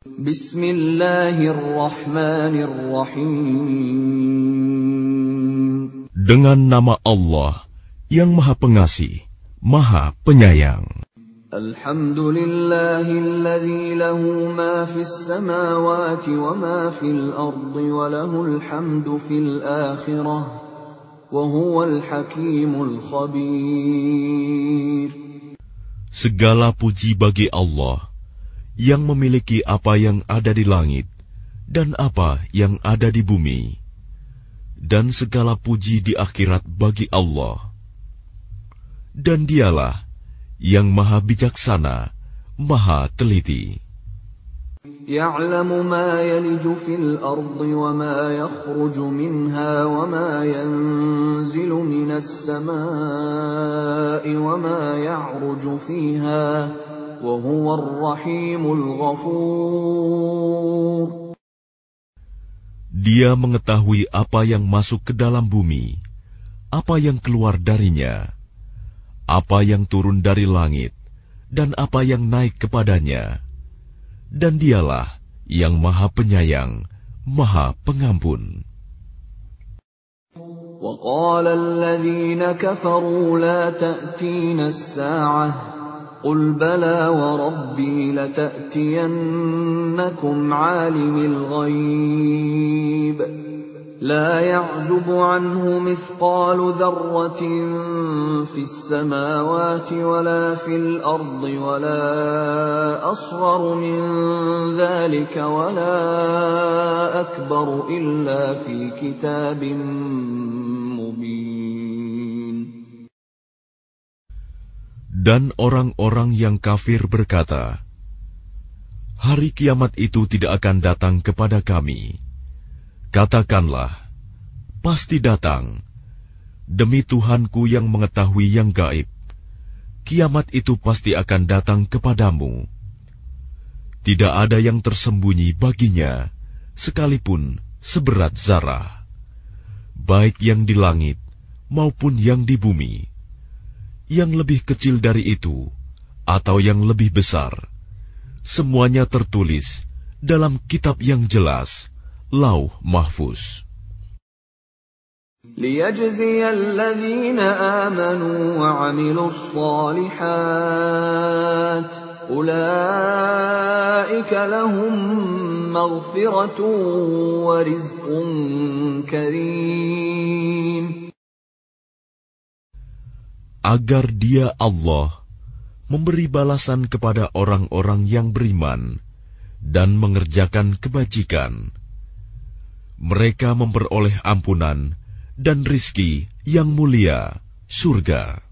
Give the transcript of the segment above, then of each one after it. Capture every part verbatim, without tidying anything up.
Bismillahirrahmanirrahim. Dengan nama Allah yang Maha Pengasih, Maha Penyayang. Alhamdulillahilladzi lahu ma fis samawati wa ma fil ardi wa lahul hamdu fil akhirah wa huwal hakimul khabir. Segala puji bagi Allah yang memiliki apa yang ada di langit dan apa yang ada di bumi, dan segala puji di akhirat bagi Allah. Dan Dialah yang Maha Bijaksana, Maha Teliti. Ya'lamu ma yaliju fil ardi wa ma yakhruju minha wa ma yanzilu minas samaa'i wa ma ya'ruju fiha wa huwar rahimul ghafur. Dia mengetahui apa yang masuk ke dalam bumi, apa yang keluar darinya, apa yang turun dari langit, dan apa yang naik kepadanya. Dan Dialah yang Maha Penyayang, Maha Pengampun. وَقَالَ الَّذِينَ كَفَرُوا لَا تَأْتِينَا السَّاعَةُ قُلْ بَلَى وَرَبِّي لَتَأْتِيَنَّكُمْ عَالِمِ الْغَيْبِ لَا يَعْزُبُ عَنْهُ مِثْقَالُ ذَرَّةٍ فِي السَّمَاوَاتِ وَلَا فِي الْأَرْضِ وَلَا أَصْغَرُ مِنْ ذَلِكَ وَلَا أَكْبَرُ إِلَّا فِي كِتَابٍ مُبِينٍ. Dan orang-orang yang kafir berkata, hari kiamat itu tidak akan datang kepada kami. Katakanlah, pasti datang. Demi Tuhanku yang mengetahui yang gaib, kiamat itu pasti akan datang kepadamu. Tidak ada yang tersembunyi baginya, sekalipun seberat zarah, baik yang di langit maupun yang di bumi. Yang lebih kecil dari itu atau yang lebih besar, semuanya tertulis dalam kitab yang jelas, Lauh Mahfuz. لِيَجْزِيَ الَّذِينَ آمَنُوا وَعَمِلُوا الصَّالِحَاتِ أُولَئِكَ لَهُم مَّغْفِرَةٌ وَرِزْقٌ كَرِيمٌ. Agar Dia Allah memberi balasan kepada orang-orang yang beriman dan mengerjakan kebajikan. Mereka memperoleh ampunan dan rizki yang mulia, surga.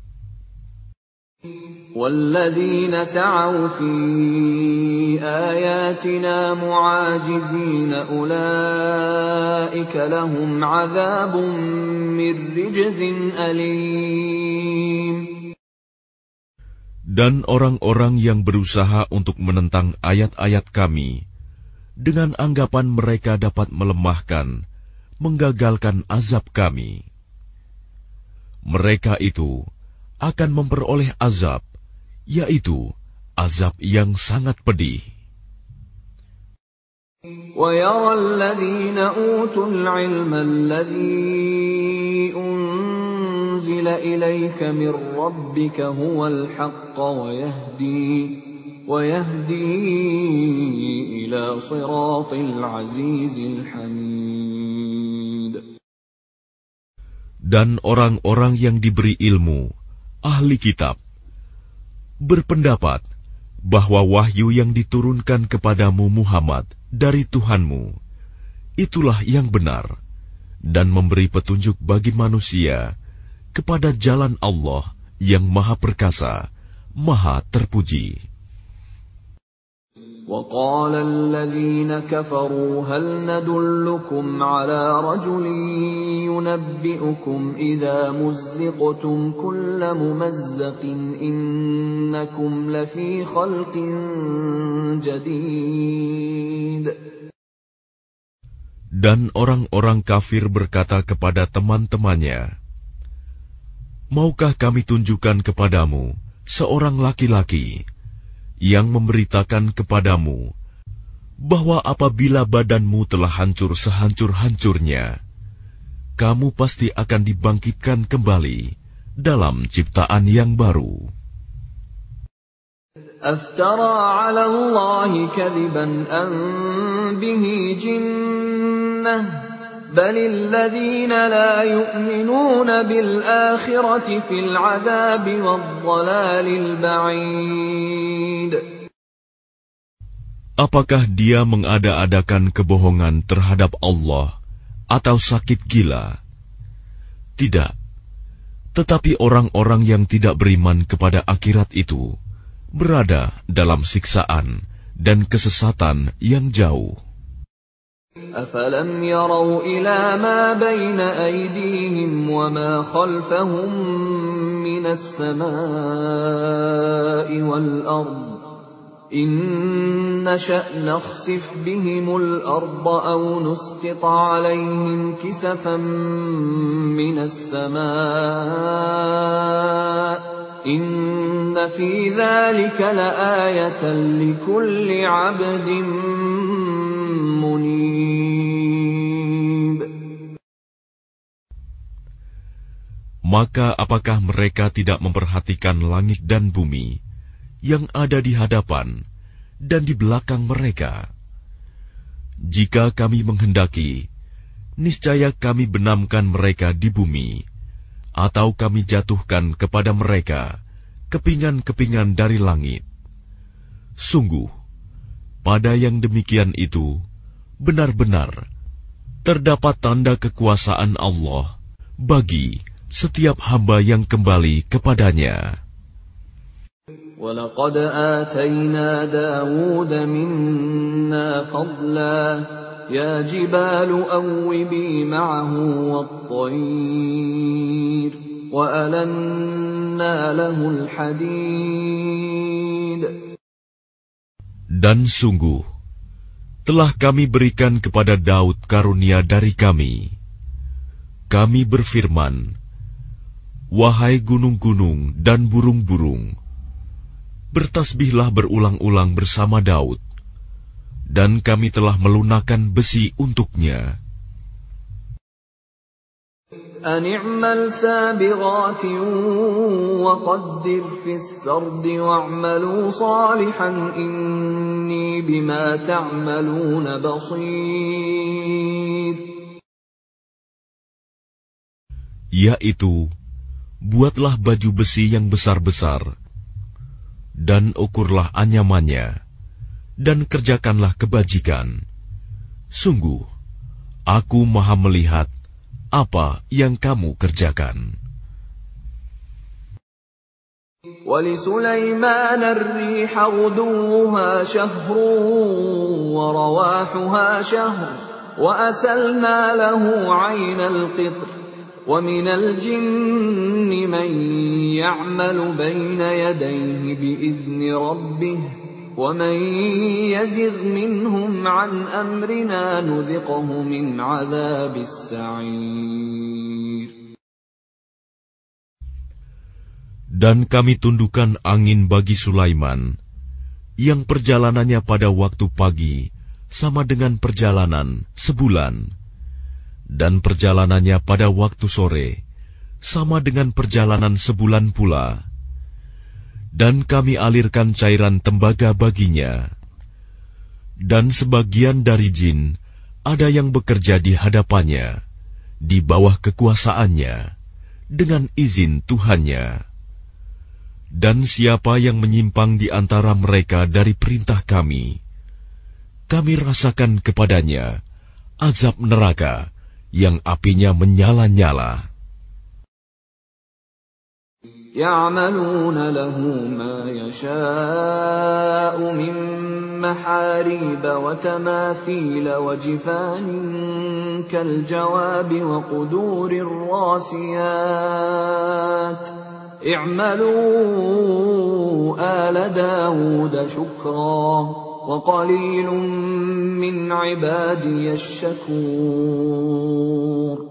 وَالَّذِينَ سَعَوْا فِي آيَاتِنَا مُعَاجِزِينَ أُولَئِكَ لَهُمْ عَذَابٌ مِّن رِّجْزٍ أَلِيمٌ. Dan orang-orang yang berusaha untuk menentang ayat-ayat Kami, dengan anggapan mereka dapat melemahkan, menggagalkan azab Kami, mereka itu akan memperoleh azab, yaitu azab yang sangat pedih. وَيَرَى الَّذِينَ أُوتُوا الْعِلْمَ الَّذِي أُنزِلَ إِلَيْكَ مِن رَّبِّكَ هُوَ الْحَقَّ وَيَهْدِي وَيَهْدِي إِلَى صِرَاطِ الْعَزِيزِ الْحَمِيدِ. Dan orang-orang yang diberi ilmu, ahli kitab, berpendapat bahwa wahyu yang diturunkan kepadamu Muhammad dari Tuhanmu, itulah yang benar, dan memberi petunjuk bagi manusia kepada jalan Allah yang Maha Perkasa, Maha Terpuji. وَقَالَ الَّذِينَ كَفَرُوا هَلْ نَدُلُّكُمْ عَلَى رَجُلٍ يُنَبِّئُكُمْ إِذَا مُزِّقْتُمْ كُلَّ مُمَزَّقٍ إِنَّكُمْ لَفِي خَلْقٍ جَدِيدٍ. Dan orang-orang kafir berkata kepada teman-temannya, maukah kami tunjukkan kepadamu seorang laki-laki yang memberitakan kepadamu bahwa apabila badanmu telah hancur sehancur-hancurnya, kamu pasti akan dibangkitkan kembali dalam ciptaan yang baru. أفترى على الله كذبا أم به جنة بل الذين لا يؤمنون بالآخرة في العذاب والضلال البعيد. Apakah dia mengada-adakan kebohongan terhadap Allah atau sakit gila? Tidak. Tetapi orang-orang yang tidak beriman kepada akhirat itu berada dalam siksaan dan kesesatan yang jauh. أفلم يروا إلى ما بين أيديهم وما خلفهم من السماء والأرض إن نشأ نخسف بهم الأرض أو نسقط عليهم كسفا من السماء إن في ذلك لآية لكل عبد منيب. Maka apakah mereka tidak memperhatikan langit dan bumi yang ada di hadapan dan di belakang mereka? Jika kami menghendaki, niscaya kami benamkan mereka di bumi, atau kami jatuhkan kepada mereka kepingan-kepingan dari langit. Sungguh, pada yang demikian itu, benar-benar terdapat tanda kekuasaan Allah bagi setiap hamba yang kembali kepadanya. وَلَقَدْ آتَيْنَا دَاوُودَ مِنَّا فَضْلًا يَا جِبَالُ أَوِّبِي مَعَهُ وَالطَّيْرَ وَأَلَنَّا لَهُ الْحَدِيدَ. Dan sungguh, telah kami berikan kepada Daud karunia dari kami. Kami berfirman, wahai gunung-gunung dan burung-burung, bertasbihlah berulang-ulang bersama Daud, dan kami telah melunakkan besi untuknya. أن اعمل سابغات وقدر في السرد واعملوا صالحا إني بما تعملون بصير. Yaitu, buatlah baju besi yang besar-besar, dan ukurlah anyamannya, dan kerjakanlah kebajikan. Sungguh, aku maha melihat apa yang kamu kerjakan. وَلِسُلَيْمَانَ الرِّيحَ غُدُوُّهَا شَهْرٌ وَرَوَاحُهَا شَهْرٌ وَأَسَلْنَا لَهُ عَيْنَ الْقِطْرِ وَمِنَ الْجِنِّ مَن يَعْمَلُ بَيْنَ يَدَيْهِ بِإِذْنِ رَبِّهِ وَمَن يَزِغْ مِنْهُمْ عَنْ أَمْرِنَا نُذِقْهُ مِنْ عَذَابِ السَّعِيرِ. Dan kami tundukkan angin bagi Sulaiman, yang perjalanannya pada waktu pagi sama dengan perjalanan sebulan, dan perjalanannya pada waktu sore sama dengan perjalanan sebulan pula. Dan kami alirkan cairan tembaga baginya. Dan sebagian dari jin ada yang bekerja di hadapannya, di bawah kekuasaannya, dengan izin Tuhannya. Dan siapa yang menyimpang di antara mereka dari perintah kami, kami rasakan kepadanya azab neraka yang apinya menyala-nyala. يَعْمَلُونَ لَهُ مَا يَشَاءُ مِن مَّحَارِيبَ وَتَمَاثِيلَ وَجِفَانٍ كَالْجَوَابِ وَقُدُورٍ رَّاسِيَاتٍ اعْمَلُوا آلَ دَاوُودَ شُكْرًا وَقَلِيلٌ مِّنْ عِبَادِيَ الشَّكُورُ.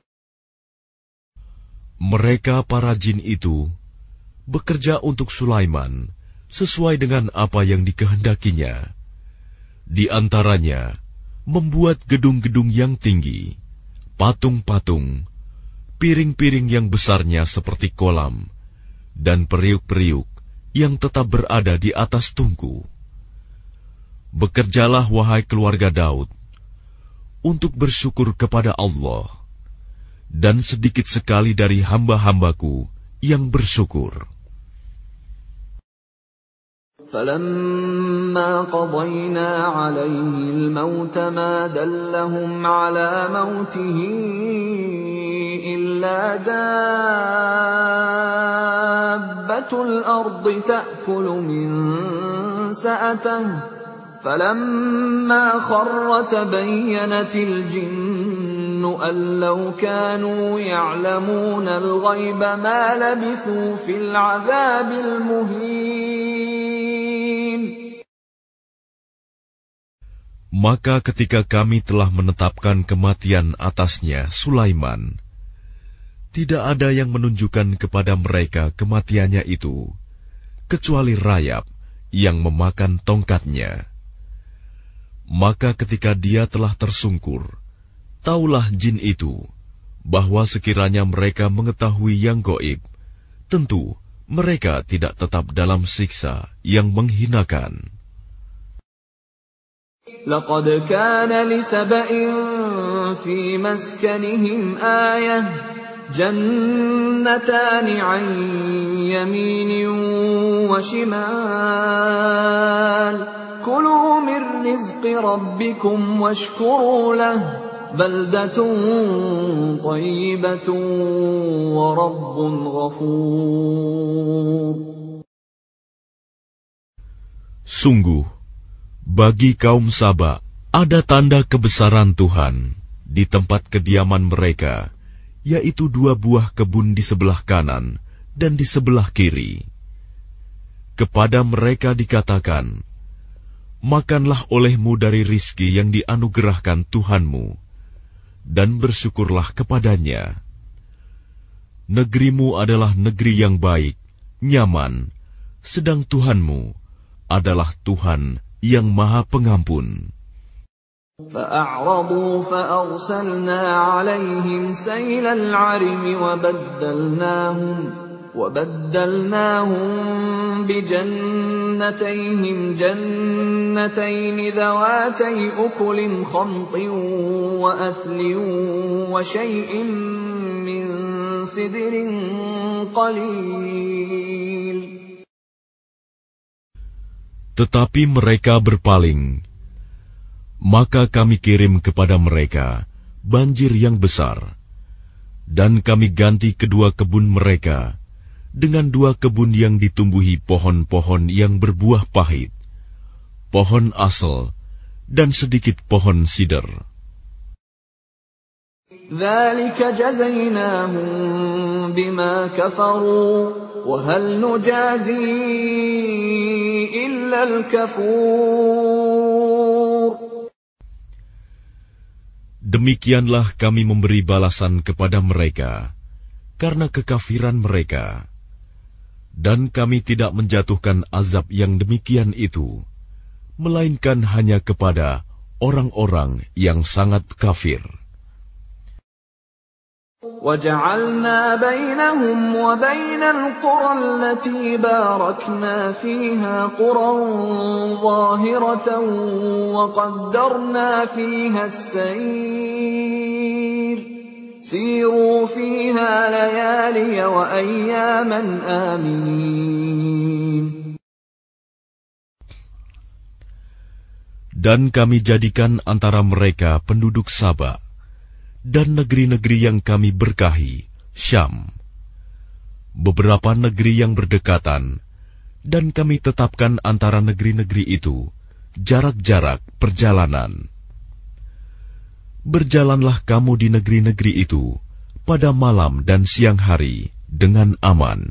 Mereka para jin itu bekerja untuk Sulaiman sesuai dengan apa yang dikehendakinya. Di antaranya membuat gedung-gedung yang tinggi, patung-patung, piring-piring yang besarnya seperti kolam, dan periuk-periuk yang tetap berada di atas tungku. Bekerjalah wahai keluarga Daud, untuk bersyukur kepada Allah, dan sedikit sekali dari hamba-hambaku yang bersyukur. فَلَمَّا قَضَيْنَا عَلَيْهِ الْمَوْتَ مَا دَلَّهُمْ عَلَى مَوْتِهِ إِلَّا دَابَّةُ الْأَرْضِ تَأْكُلُ مِنْ سَأَتَهُ فَلَمَّا خَرَّ تَبَيَّنَتِ الْجِنُّ أَنْ لَوْ كَانُوا يَعْلَمُونَ الْغَيْبَ مَا لَبِثُوا فِي الْعَذَابِ الْمُهِينِ. Maka ketika kami telah menetapkan kematian atasnya Sulaiman, tidak ada yang menunjukkan kepada mereka kematiannya itu, kecuali rayap yang memakan tongkatnya. Maka ketika dia telah tersungkur, taulah jin itu, bahwa sekiranya mereka mengetahui yang gaib, tentu mereka tidak tetap dalam siksa yang menghinakan. لَقَدْ كَانَ لِسَبَإٍ فِي مَسْكَنِهِمْ آيَةٌ جَنَّتَانِ عَنْ يَمِينٍ وَشِمَالٍ كُلُوا مِنْ رِزْقِ رَبِّكُمْ وَاشْكُرُوا لَهُ بَلْدَةٌ طَيِّبَةٌ وَرَبٌّ غَفُورٌ. Sungguh, bagi kaum Saba ada tanda kebesaran Tuhan di tempat kediaman mereka, yaitu dua buah kebun di sebelah kanan dan di sebelah kiri. Kepada mereka dikatakan, makanlah olehmu dari rizki yang dianugerahkan Tuhanmu, dan bersyukurlah kepadanya. Negerimu adalah negeri yang baik, nyaman, sedang Tuhanmu adalah Tuhan yang Maha Pengampun. فَأَعْرَضُوا فَأَرْسَلْنَا عَلَيْهِمْ سَيْلَ الْعَرِمِ وَبَدَّلْنَاهُمْ وَبَدَّلْنَاهُمْ بِجَنَّتَيْهِمْ جَنَّتَيْنِ ذَوَاتَيْ أُكُلٍ خَمْطٍ وَأَثْلٍ وَشَيْءٍ مِّن سِدْرٍ قَلِيلٍ. Tetapi mereka berpaling, maka kami kirim kepada mereka banjir yang besar, dan kami ganti kedua kebun mereka dengan dua kebun yang ditumbuhi pohon-pohon yang berbuah pahit, pohon asal, dan sedikit pohon sider. ذَلِكَ جَزَيْنَاهُمْ بِمَا كَفَرُوا وَهَلْ نُجَازِي إِلَّا الْكَفُورَ. Demikianlah kami memberi balasan kepada mereka karena kekafiran mereka, dan kami tidak menjatuhkan azab yang demikian itu, melainkan hanya kepada orang-orang yang sangat kafir. وَجَعَلْنَا بَيْنَهُمْ وَبَيْنَ الْقُرَى الَّتِي بَارَكْنَا فِيهَا قُرًى ظَاهِرَةً وَقَدَّرْنَا فِيهَا السَّيْرَ سِيرُوا فِيهَا لَيَالِيَ وَأَيَّامًا آمِنِينَ. Dan kami jadikan antara mereka penduduk Saba dan negeri-negeri yang kami berkahi, Syam, beberapa negeri yang berdekatan, dan kami tetapkan antara negeri-negeri itu jarak-jarak perjalanan. Berjalanlah kamu di negeri-negeri itu pada malam dan siang hari dengan aman.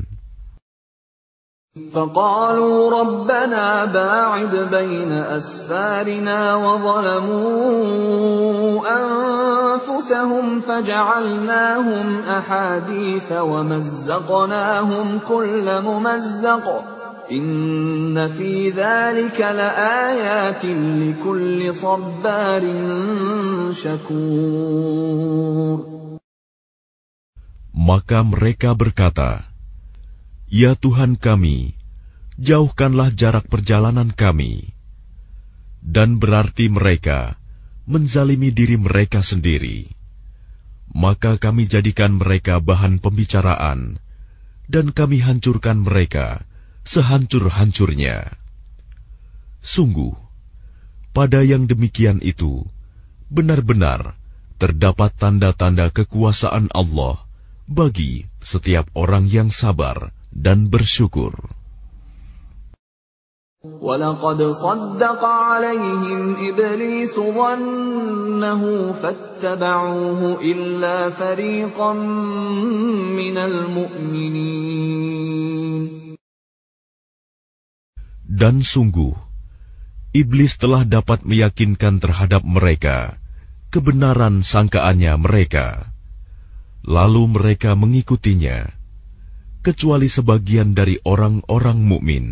فَقَالُوا رَبَّنَا بَاعِدْ بَيْنَ أَسْفَارِنَا وَظَلَمُوا أَنفُسَهُمْ فَجَعَلْنَاهُمْ أَحَادِيثَ وَمَزَّقْنَاهُمْ كُلَّ مُمَزَّقٍ Inna fi dzalika laayatin likulli sabbarin syakur. Maka mereka berkata, "Ya Tuhan kami, jauhkanlah jarak perjalanan kami." Dan berarti mereka menzalimi diri mereka sendiri. Maka kami jadikan mereka bahan pembicaraan, dan kami hancurkan mereka sehancur-hancurnya. Sungguh, pada yang demikian itu, benar-benar terdapat tanda-tanda kekuasaan Allah bagi setiap orang yang sabar dan bersyukur. وَلَقَدْ صَدَّقَ عَلَيْهِمْ إِبْلِيسُ ظَنَّهُ فَاتَّبَعُوهُ إِلَّا فَرِيقًا مِّنَ الْمُؤْمِنِينَ. Dan sungguh, iblis telah dapat meyakinkan terhadap mereka kebenaran sangkaannya mereka. Lalu mereka mengikutinya, kecuali sebagian dari orang-orang mukmin.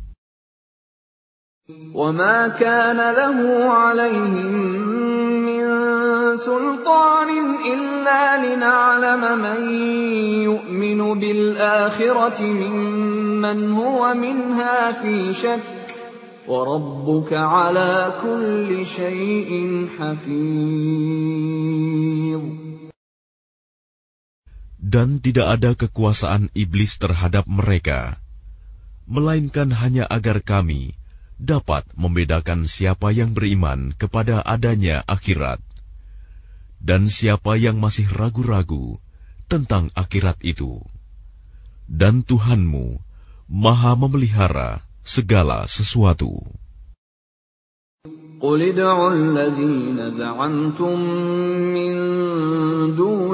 وَمَا كَانَ لَهُ عَلَيْهِمْ مِنْ سُلْطَانٍ إِلَّا لِنَعْلَمَ مَنْ يُؤْمِنُ بِالْآخِرَةِ مِمَّنْ هُوَ مِنْهَا فِي شَكٍّ وَرَبُّكَ عَلَى كُلِّ شَيْءٍ حَفِيظٌ. Dan tidak ada kekuasaan iblis terhadap mereka, melainkan hanya agar kami dapat membedakan siapa yang beriman kepada adanya akhirat, dan siapa yang masih ragu-ragu tentang akhirat itu. Dan Tuhanmu Maha memelihara segala sesuatu. قُلِ ادْعُوا الَّذِينَ زَعَمْتُم مِّن دُونِ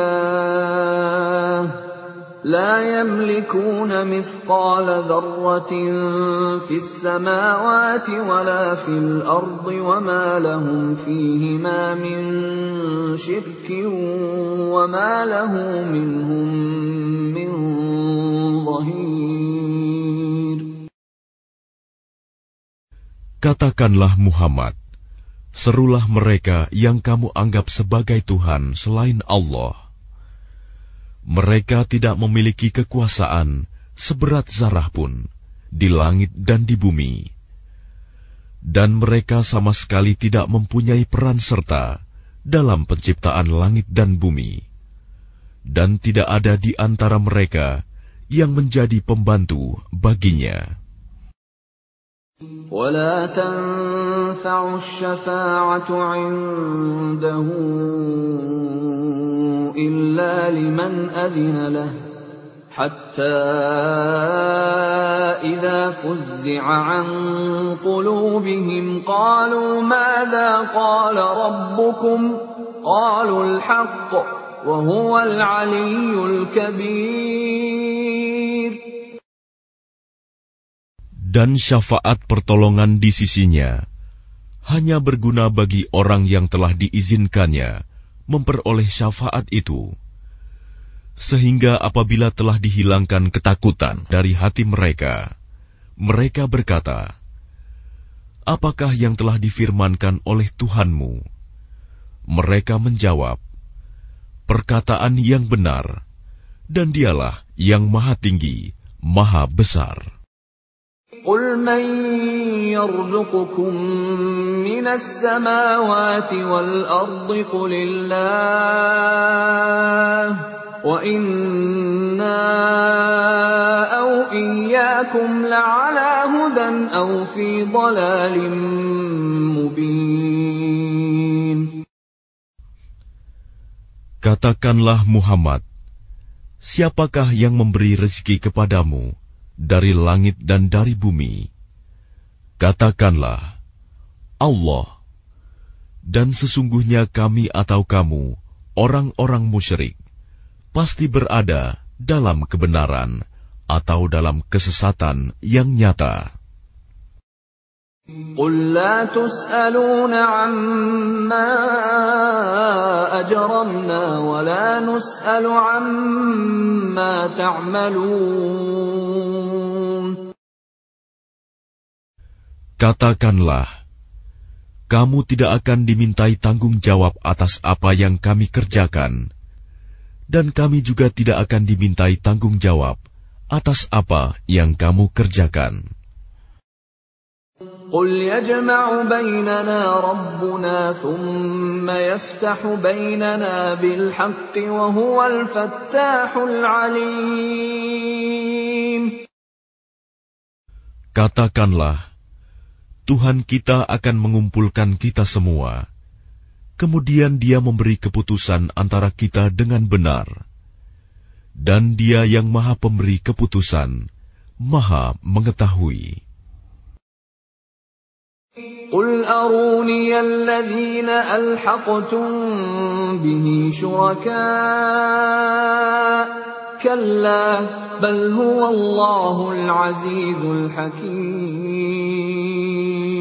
اللَّهِ لَا يَمْلِكُونَ مِثْقَالَ ذَرَّةٍ فِي السَّمَاوَاتِ وَلَا فِي الْأَرْضِ وَمَا لَهُمْ فِيهِمَا مِن شِرْكٍ وَمَا لَهُ مِنْهُم مِّن ظَهِيرٍ. Katakanlah Muhammad, serulah mereka yang kamu anggap sebagai Tuhan selain Allah. Mereka tidak memiliki kekuasaan seberat zarah pun di langit dan di bumi. Dan mereka sama sekali tidak mempunyai peran serta dalam penciptaan langit dan bumi. Dan tidak ada di antara mereka yang menjadi pembantu baginya. وَلَا تَنفَعُ الشَّفَاعَةُ عِندَهُ إِلَّا لِمَنْ أَذِنَ لَهُ حَتَّى إِذَا فُزِّعَ عَنْ قُلُوبِهِمْ قَالُوا مَاذَا قَالَ رَبُّكُمْ قَالُوا الْحَقَّ وَهُوَ الْعَلِيُّ الْكَبِيرُ. Dan syafaat pertolongan di sisinya hanya berguna bagi orang yang telah diizinkannya memperoleh syafaat itu, sehingga apabila telah dihilangkan ketakutan dari hati mereka, mereka berkata, "Apakah yang telah difirmankan oleh Tuhanmu?" Mereka menjawab, "Perkataan yang benar, dan Dialah yang Maha Tinggi, Maha Besar." قُلْ مَنْ يَرْزُقُكُمْ مِنَ السَّمَاوَاتِ وَالْأَرْضِ قُلِ اللَّهُ وَإِنَّا أَوْ إِيَّاكُمْ لَعَلَى هُدًى أَوْ فِي ضَلَالٍ مُبِينٍ. Katakanlah Muhammad, siapakah yang memberi rezeki kepadamu dari langit dan dari bumi? Katakanlah, Allah. Dan sesungguhnya kami atau kamu, orang-orang musyrik, pasti berada dalam kebenaran atau dalam kesesatan yang nyata. قُل لَّا تُسْأَلُونَ عَمَّا أَجْرَمْنَا وَلَا نُسْأَلُ عَمَّا تَعْمَلُونَ. Katakanlah, kamu tidak akan dimintai tanggung jawab atas apa yang kami kerjakan, dan kami juga tidak akan dimintai tanggung jawab atas apa yang kamu kerjakan. قل يجمع بيننا ربنا ثم يفتح بيننا بالحق وهو الفتاح العليم. Katakanlah, Tuhan kita akan mengumpulkan kita semua. Kemudian Dia memberi keputusan antara kita dengan benar. Dan Dia yang Maha Pemberi keputusan, Maha Mengetahui. قل أروني الذين ألحقتم به شركاء كلا بل هو الله العزيز الحكيم.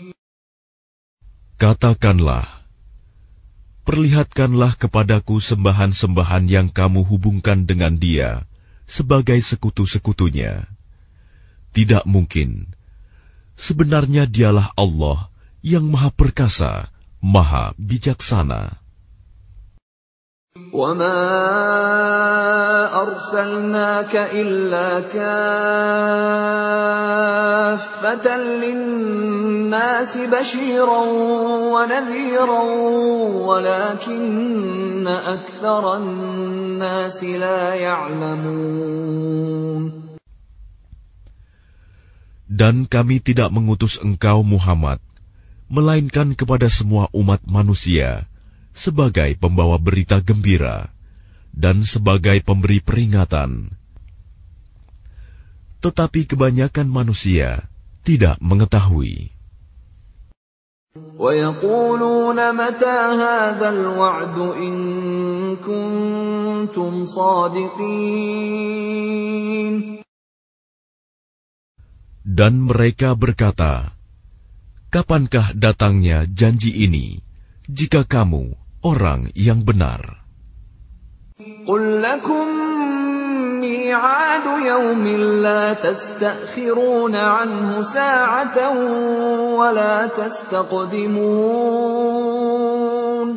Katakanlah, perlihatkanlah kepadaku sembahan-sembahan yang kamu hubungkan dengan Dia sebagai sekutu-sekutunya. Tidak mungkin. Sebenarnya Dialah Allah yang Maha Perkasa, Maha Bijaksana. وَمَا أَرْسَلْنَاكَ إِلَّا كَافَّةً لِلنَّاسِ بَشِيرًا وَنَذِيرًا وَلَكِنَّ أَكْثَرَ النَّاسِ لَا يَعْلَمُونَ. Dan kami tidak mengutus engkau Muhammad, melainkan kepada semua umat manusia, sebagai pembawa berita gembira, dan sebagai pemberi peringatan. Tetapi kebanyakan manusia tidak mengetahui. وَيَقُولُونَ مَتَى هَذَا الْوَعْدُ إِن كُنتُمْ صَادِقِينَ. Dan mereka berkata, kapankah datangnya janji ini, jika kamu orang yang benar? قُل لَّكُم مِّيعَادُ يَوْمٍ لَّا تَسْتَأْخِرُونَ عَنْهُ سَاعَةً وَلَا تَسْتَقْدِمُونَ.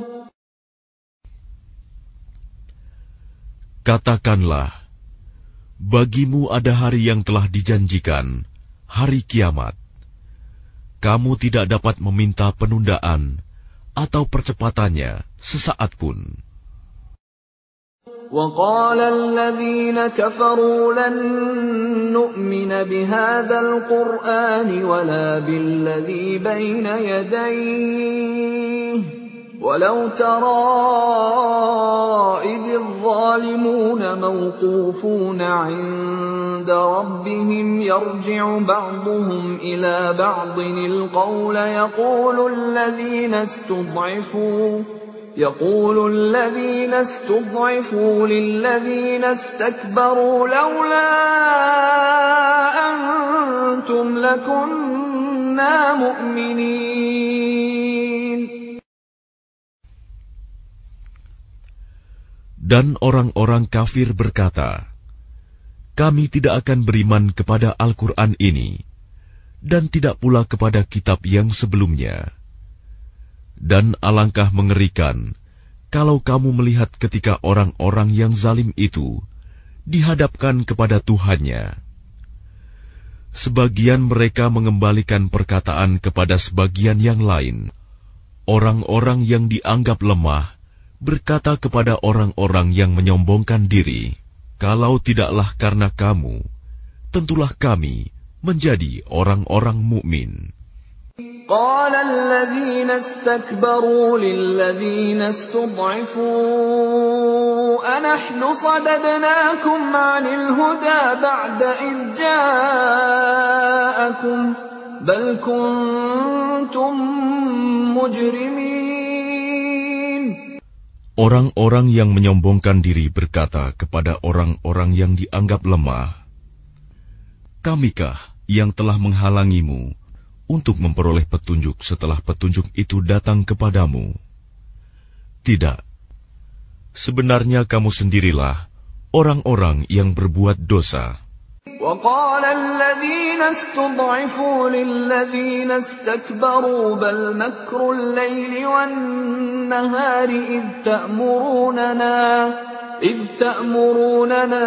Katakanlah, bagimu ada hari yang telah dijanjikan, hari kiamat. Kamu tidak dapat meminta penundaan atau percepatannya sesaat pun. وَقَالَ الَّذِينَ كَفَرُوا لَن نُّؤْمِنَ بِهَذَا الْقُرْآنِ وَلَا بِالَّذِي بَيْنَ يَدَيْهِ وَلَوْ تَرَىٰ إِذِ الظَّالِمُونَ مَوْقُوفُونَ عِندَ رَبِّهِمْ يَرْجِعُ بَعْضُهُمْ إِلَىٰ بَعْضٍ الْقَوْلَ يَقُولُ الَّذِينَ اسْتُضْعِفُوا يقول الذين استضعفوا للذين استكبروا لولا أنتم لكنا مؤمنين. Dan orang-orang kafir berkata, kami tidak akan beriman kepada Al-Quran ini, dan tidak pula kepada kitab yang sebelumnya. Dan alangkah mengerikan kalau kamu melihat ketika orang-orang yang zalim itu dihadapkan kepada Tuhannya. Sebagian mereka mengembalikan perkataan kepada sebagian yang lain. Orang-orang yang dianggap lemah berkata kepada orang-orang yang menyombongkan diri, kalau tidaklah karena kamu, tentulah kami menjadi orang-orang mukmin. قال الذين استكبروا للذين استضعفوا أنحن صددناكم عن الهدى بعد إذ جاءكم بل كنتم مجرمين. Orang-orang yang menyombongkan diri berkata kepada orang-orang yang dianggap lemah, kamikah yang telah menghalangimu untuk memperoleh petunjuk setelah petunjuk itu datang kepadamu? Tidak. Sebenarnya kamu sendirilah orang-orang yang berbuat dosa. وقال الذين استضعفوا للذين استكبروا بل مكر الليل والنهار إذ تأمروننا إذ تأمروننا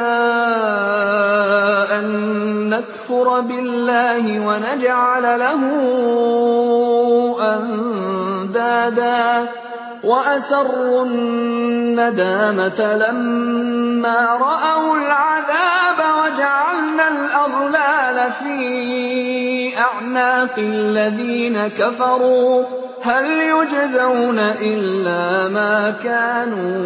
أن نكفر بالله ونجعل له أندادا وأسروا الندامة لما رأوا العذاب وجعلنا الأغلال في أعناق الذين كفروا هل يجزون إلا ما كانوا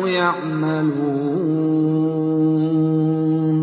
يعملون.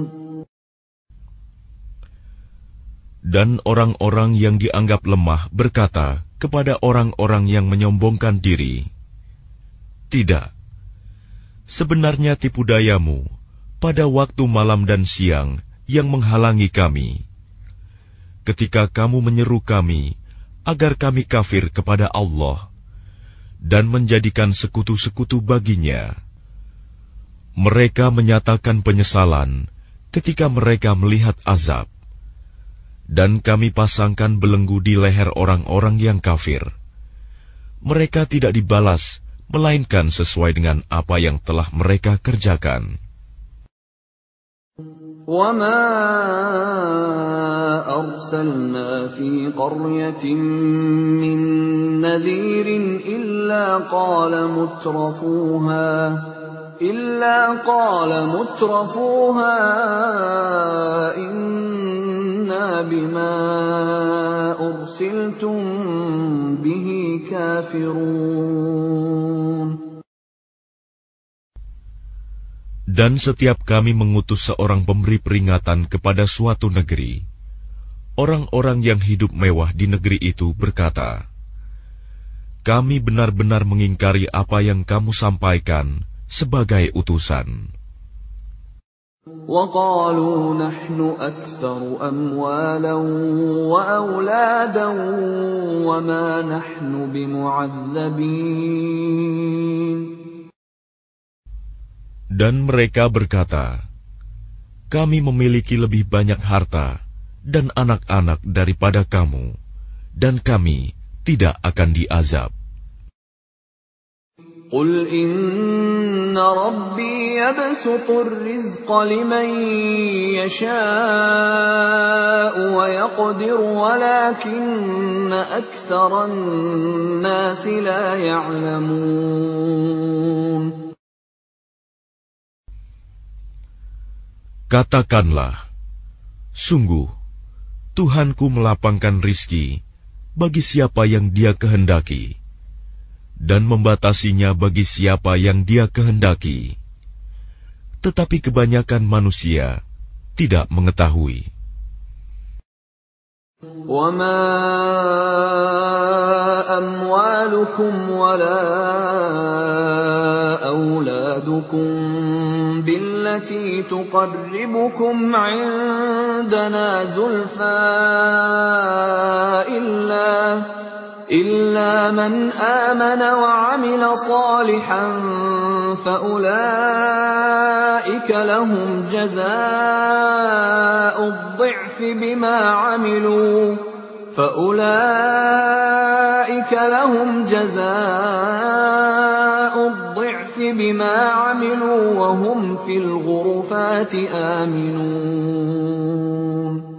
Dan orang-orang yang dianggap lemah berkata kepada orang-orang yang menyombongkan diri, "Tidak, sebenarnya tipu dayamu pada waktu malam dan siang yang menghalangi kami. Ketika kamu menyeru kami agar kami kafir kepada Allah dan menjadikan sekutu-sekutu baginya. Mereka menyatakan penyesalan ketika mereka melihat azab. Dan kami pasangkan belenggu di leher orang-orang yang kafir. Mereka tidak dibalas, melainkan sesuai dengan apa yang telah mereka kerjakan. وَمَا أَرْسَلْنَا فِي قَرْيَةٍ مِّن نَّذِيرٍ إِلَّا قَالَ مُتْرَفُوهَا إِلَّا قَالَ مُتْرَفُوهَا إِنَّا بِمَا أُرْسِلْتُم بِهِ كَافِرُونَ. Dan setiap kami mengutus seorang pemberi peringatan kepada suatu negeri, orang-orang yang hidup mewah di negeri itu berkata, "Kami benar-benar mengingkari apa yang kamu sampaikan sebagai utusan." وَقَالُوا نَحْنُ أَكْثَرُ أَمْوَالًا وَأَوْلَادًا وَمَا نَحْنُ بِمُعَذَّبِينَ. Dan mereka berkata, "Kami memiliki lebih banyak harta dan anak-anak daripada kamu, dan kami tidak akan diazab." قُلْ إِنَّ رَبِّي يَبْسُطُ الرِّزْقَ لِمَن يَشَاءُ وَيَقْدِرُ وَلَكِنَّ أَكْثَرَ النَّاسِ لَا يَعْلَمُونَ. Katakanlah, sungguh, Tuhanku melapangkan rizki bagi siapa yang Dia kehendaki, dan membatasinya bagi siapa yang Dia kehendaki. Tetapi kebanyakan manusia tidak mengetahui. وَمَا أَمْوَالُكُمْ وَلَا أَوْلَادُكُمْ بِالَّتِي تُقَرِّبُكُمْ عِندَنَا زُلْفَىٰ إِلَّا إِلَّا مَنْ آمَنَ وَعَمِلَ صَالِحًا فَأُولَٰئِكَ لَهُمْ جَزَاءُ الضِّعْفِ بِمَا عَمِلُوا فَأُولَٰئِكَ لَهُمْ جَزَاءُ الضِّعْفِ بِمَا عَمِلُوا وَهُمْ فِي الْغُرُفَاتِ آمِنُونَ.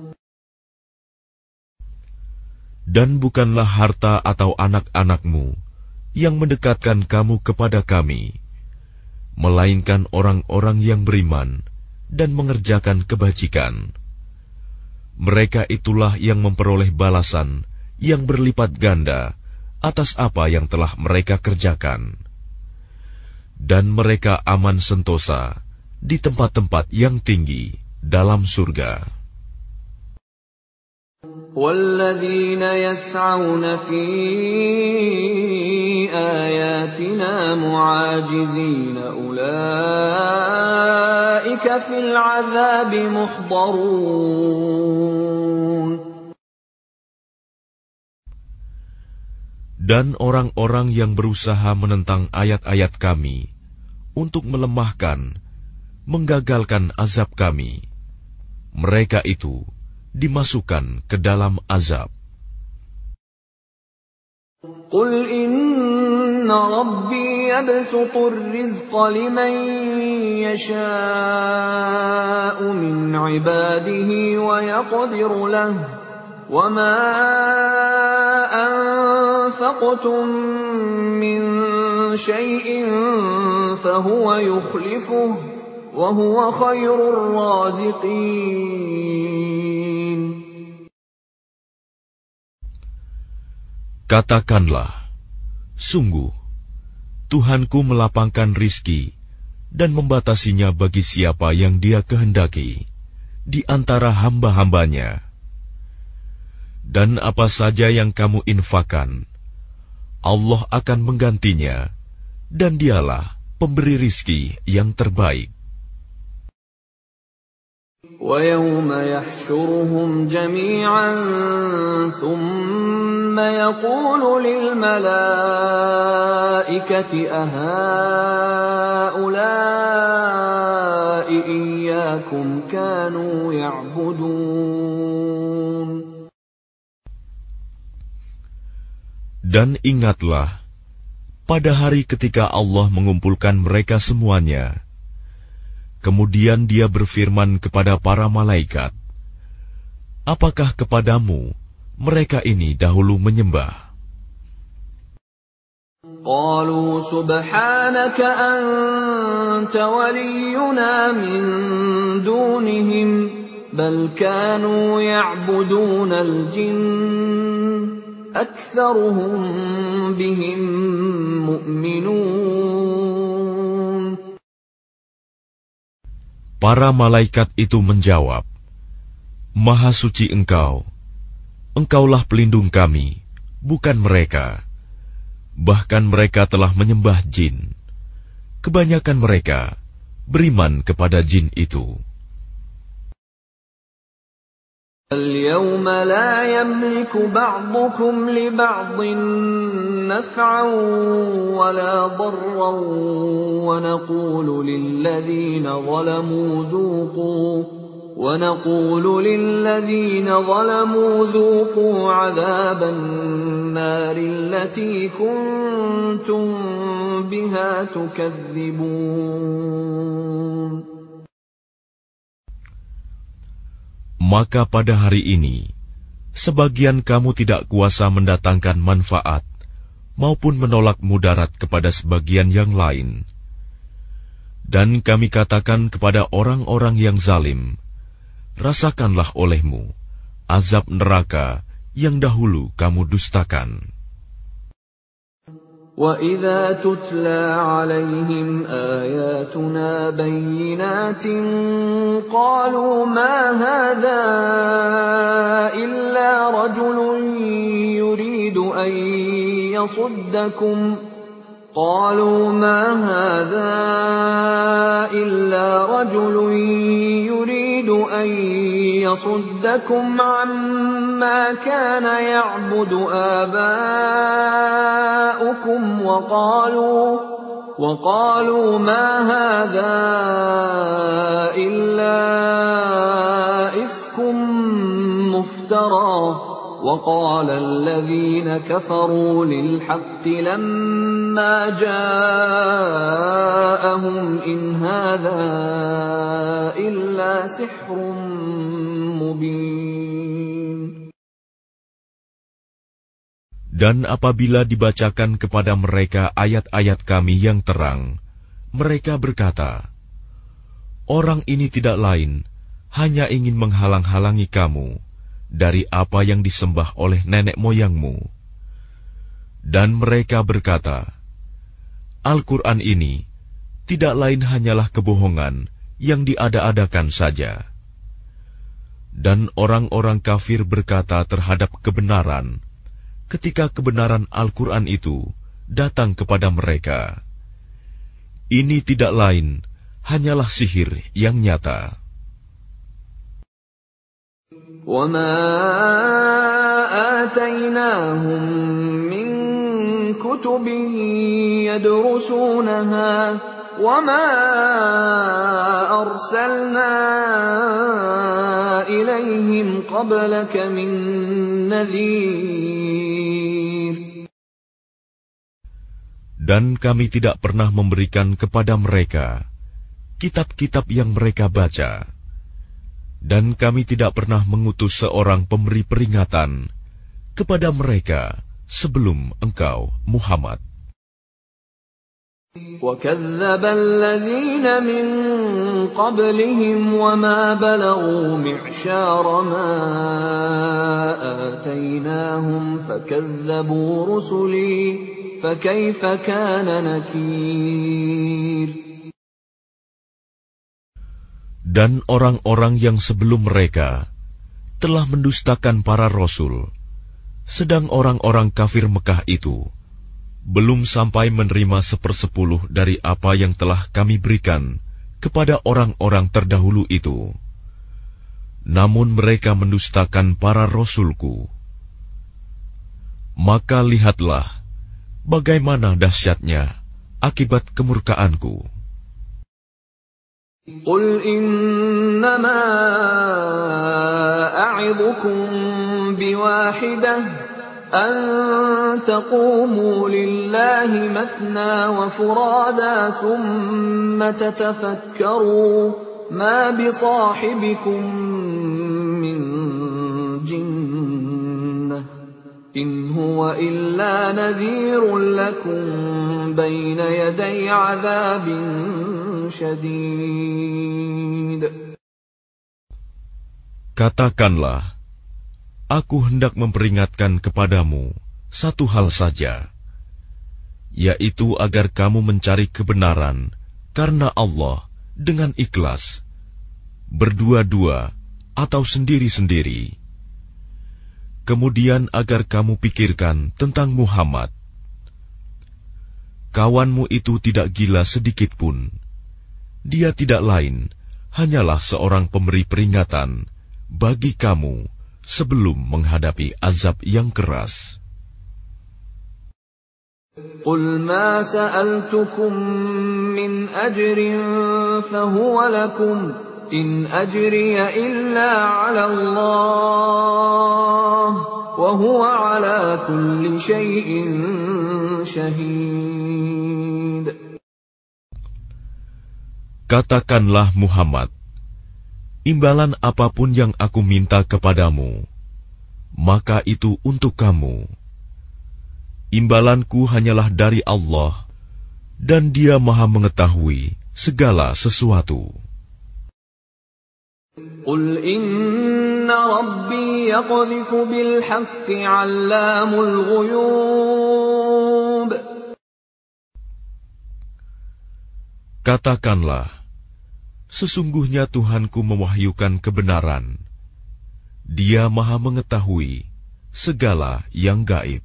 Dan bukanlah harta atau anak-anakmu yang mendekatkan kamu kepada kami, melainkan orang-orang yang beriman dan mengerjakan kebajikan. Mereka itulah yang memperoleh balasan yang berlipat ganda atas apa yang telah mereka kerjakan. Dan mereka aman sentosa di tempat-tempat yang tinggi dalam surga. وَالَّذِينَ يَسْعَوْنَ فِي آيَاتِنَا مُعَاجِزِينَ أُولَٰئِكَ فِي الْعَذَابِ مُحْضَرُونَ. Dan orang-orang yang berusaha menentang ayat-ayat kami untuk melemahkan, menggagalkan azab kami, mereka itu dimasukkan ke dalam azab. Qul inna rabbi yabsutur rizqa liman yasha'u min ibadihi wa yaqdiru lahu wa ma anfaqtum min shay'in fahuwa yukhlifuhu wa huwa khairur raziqin. Katakanlah, sungguh, Tuhanku melapangkan rizki dan membatasinya bagi siapa yang Dia kehendaki di antara hamba-hambanya. Dan apa saja yang kamu infakkan, Allah akan menggantinya, dan Dialah pemberi rizki yang terbaik. وَيَوْمَ يَحْشُرُهُمْ جَمِيعًا ثُمَّ يَقُولُ لِلْمَلَائِكَةِ أَهَؤُلَاءِ إِيَّاكُمْ كَانُوا يَعْبُدُونَ. Dan ingatlah, pada hari ketika Allah mengumpulkan mereka semuanya, kemudian Dia berfirman kepada para malaikat, apakah kepadamu mereka ini dahulu menyembah? قالوا سبحانك أنت ولينا من دونهم بل كانوا يعبدون الجن أكثرهم بهم مؤمنون. Para malaikat itu menjawab, Maha suci Engkau, Engkaulah pelindung kami, bukan mereka. Bahkan mereka telah menyembah jin. Kebanyakan mereka beriman kepada jin itu. اليوم لا يملك بعضكم لبعض نفعا ولا ضرا ونقول للذين ظلموا ذوقوا ونقول للذين ظلموا ذوقوا عذاب النار التي كنتم بها تكذبون. Maka pada hari ini, sebagian kamu tidak kuasa mendatangkan manfaat maupun menolak mudarat kepada sebagian yang lain. Dan kami katakan kepada orang-orang yang zalim, rasakanlah olehmu azab neraka yang dahulu kamu dustakan. وَإِذَا تُتْلَى عَلَيْهِمْ آيَاتُنَا بَيِّنَاتٍ قَالُوا مَا هَذَا إِلَّا رَجُلٌ يُرِيدُ أَن يَصُدَّكُمْ قَالُوا مَا هَذَا إِلَّا رَجُلٌ يُرِيدُ أَن يَصُدَّكُمْ عَمَّا كَانَ يَعْبُدُ آبَاؤُكُمْ وَقَالُوا وَقَالُوا مَا هَذَا إِلَّا إِفْكٌ مُفْتَرًى وَقَالَ الَّذِينَ كَفَرُوا لِلْحَقِّ لَمَّا جَاءَهُمْ إِنْ هَذَا إِلَّا سِحْرٌ مُبِينٌ. Dan apabila dibacakan kepada mereka ayat-ayat kami yang terang, mereka berkata, orang ini tidak lain, hanya ingin menghalang-halangi kamu dari apa yang disembah oleh nenek moyangmu. Dan mereka berkata, Al-Quran ini tidak lain hanyalah kebohongan yang diada-adakan saja. Dan orang-orang kafir berkata terhadap kebenaran, ketika kebenaran Al-Quran itu datang kepada mereka, ini tidak lain hanyalah sihir yang nyata. وَمَا آتَيْنَاهُمْ مِنْ كُتُبٍ يَدْرُسُونَهَا وَمَا أَرْسَلْنَا إِلَيْهِمْ قَبْلَكَ مِن نَّذِيرٍ. Dan kami tidak pernah memberikan kepada mereka kitab-kitab yang mereka baca, dan kami tidak pernah mengutus seorang pemberi peringatan kepada mereka sebelum engkau, Muhammad. وَكَذَّبَ الَّذِينَ مِن قَبْلِهِمْ وَمَا بَلَغُوا مِعْشَارَ مَا آتَيْنَاهُمْ فَكَذَّبُوا رُسُلِي فَكَيْفَ كَانَ نَكِيرِ. Dan orang-orang yang sebelum mereka telah mendustakan para rasul, sedang orang-orang kafir Mekah itu belum sampai menerima sepersepuluh dari apa yang telah kami berikan kepada orang-orang terdahulu itu. Namun mereka mendustakan para rasulku. Maka lihatlah bagaimana dahsyatnya akibat kemurkaanku. قُلْ إِنَّمَا أَعِظُكُم بِوَاحِدَةٍ أَن تَقُومُوا لِلَّهِ مَثْنَىٰ وَفُرَادَىٰ ثُمَّ تَتَفَكَّرُوا مَا بِصَاحِبِكُم مِّن جِنَّةٍ إِنْ هُوَ إِلَّا نَذِيرٌ لَّكُم بَيْنَ يَدَيْ عَذَابٍ شَدِيدٍ. Katakanlah, aku hendak memperingatkan kepadamu satu hal saja, yaitu agar kamu mencari kebenaran karena Allah dengan ikhlas, berdua-dua atau sendiri-sendiri. Kemudian agar kamu pikirkan tentang Muhammad. Kawanmu itu tidak gila sedikit pun. Dia tidak lain, hanyalah seorang pemberi peringatan bagi kamu sebelum menghadapi azab yang keras. قُلْ مَا سَأَلْتُكُم مِّنْ أَجْرٍ فَهُوَ لَكُمْ إِنْ أَجْرِيَ إِلَّا عَلَى اللَّهِ وَهُوَ عَلَى كُلِّ شَيْءٍ شَهِيدٌ. Katakanlah Muhammad, imbalan apapun yang aku minta kepadamu, maka itu untuk kamu. Imbalanku hanyalah dari Allah, dan Dia Maha mengetahui segala sesuatu. قُلْ إِنَّ رَبِّي يَقْذِفُ بِالْحَقِّ عَلَّامُ الْغُيُوبِ. Katakanlah, sesungguhnya Tuhanku mewahyukan kebenaran. Dia Maha mengetahui segala yang gaib.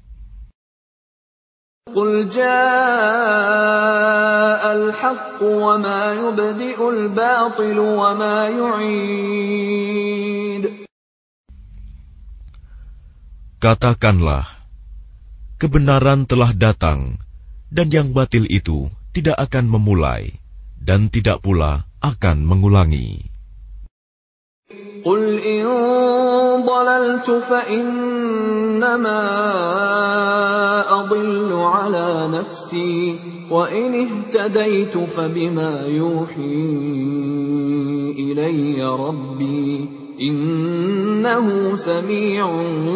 قُلْ جَاءَ الْحَقُّ وَمَا يُبْدِئُ الْبَاطِلُ وَمَا يُعِيدُ. Katakanlah, kebenaran telah datang, dan yang batil itu tidak akan memulai, dan tidak pula akan mengulangi. قُلْ إِن ضَلَلْتُ فَإِنَّمَا أَضِلُّ عَلَى نَفْسِي وَإِنِ اهْتَدَيْتُ فَبِمَا يُوحِي إِلَيَّ رَبِّي إِنَّهُ سَمِيعٌ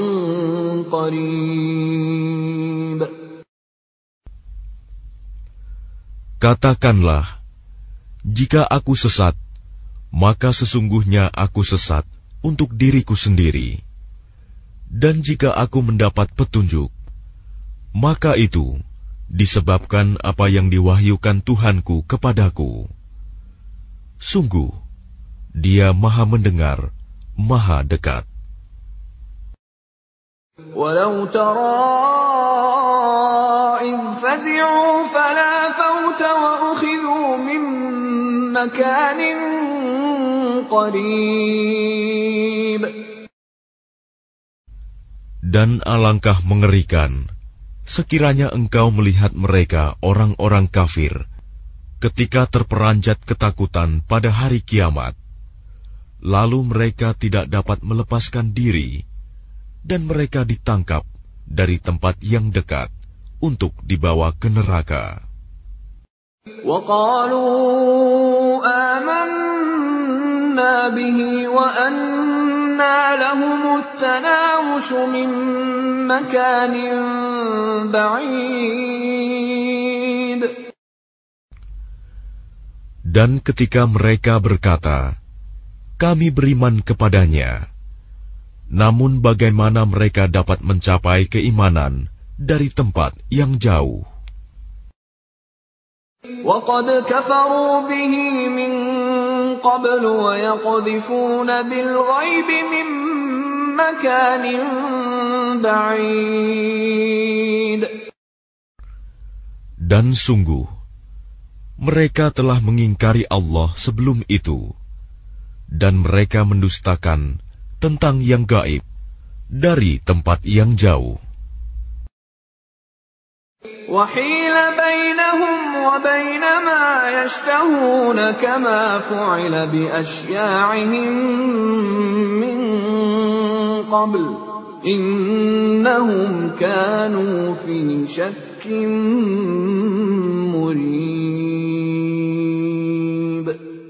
قَرِيبٌ. Katakanlah, jika aku sesat, maka sesungguhnya aku sesat untuk diriku sendiri. Dan jika aku mendapat petunjuk, maka itu disebabkan apa yang diwahyukan Tuhanku kepadaku. Sungguh, Dia Maha mendengar, Maha dekat. وَلَوْ تَرَىٰ إِذْ فَزِعُوا فَلَا فَوْتَ وَأُخِذُوا مِن مَّكَانٍ قَرِيبٍ. Dan alangkah mengerikan sekiranya engkau melihat mereka orang-orang kafir ketika terperanjat ketakutan pada hari kiamat, lalu mereka tidak dapat melepaskan diri, dan mereka ditangkap dari tempat yang dekat untuk dibawa ke neraka. وَقَالُوا آمَنَّا بِهِ وَأَنَّى لَهُمُ التَّنَاوُشُ مِنْ مَكَانٍ بَعِيدٍ. Dan ketika mereka berkata, kami beriman kepadanya, namun bagaimana mereka dapat mencapai keimanan dari tempat yang jauh? وَقَدْ كَفَرُوا بِهِ مِنْ قَبْلُ وَيَقْذِفُونَ بِالْغَيْبِ مِنْ مَكَانٍ بَعِيدٍ. Dan sungguh, mereka telah mengingkari Allah sebelum itu, dan mereka mendustakan tentang yang gaib dari tempat yang jauh. وَحِيلَ بَيْنَهُمْ وَبَيْنَ مَا يَشْتَهُونَ كَمَا فُعِلَ بِأَشْيَاعِهِمْ مِنْ قَبْلُ إِنَّهُمْ كَانُوا فِي شَكٍّ مُرِيبٍ.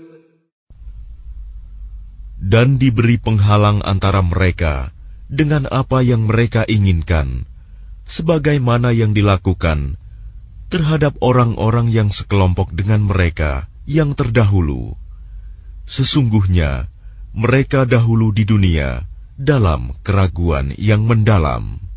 Dan diberi penghalang antara mereka dengan apa yang mereka inginkan, sebagaimana yang dilakukan terhadap orang-orang yang sekelompok dengan mereka yang terdahulu. Sesungguhnya mereka dahulu di dunia dalam keraguan yang mendalam.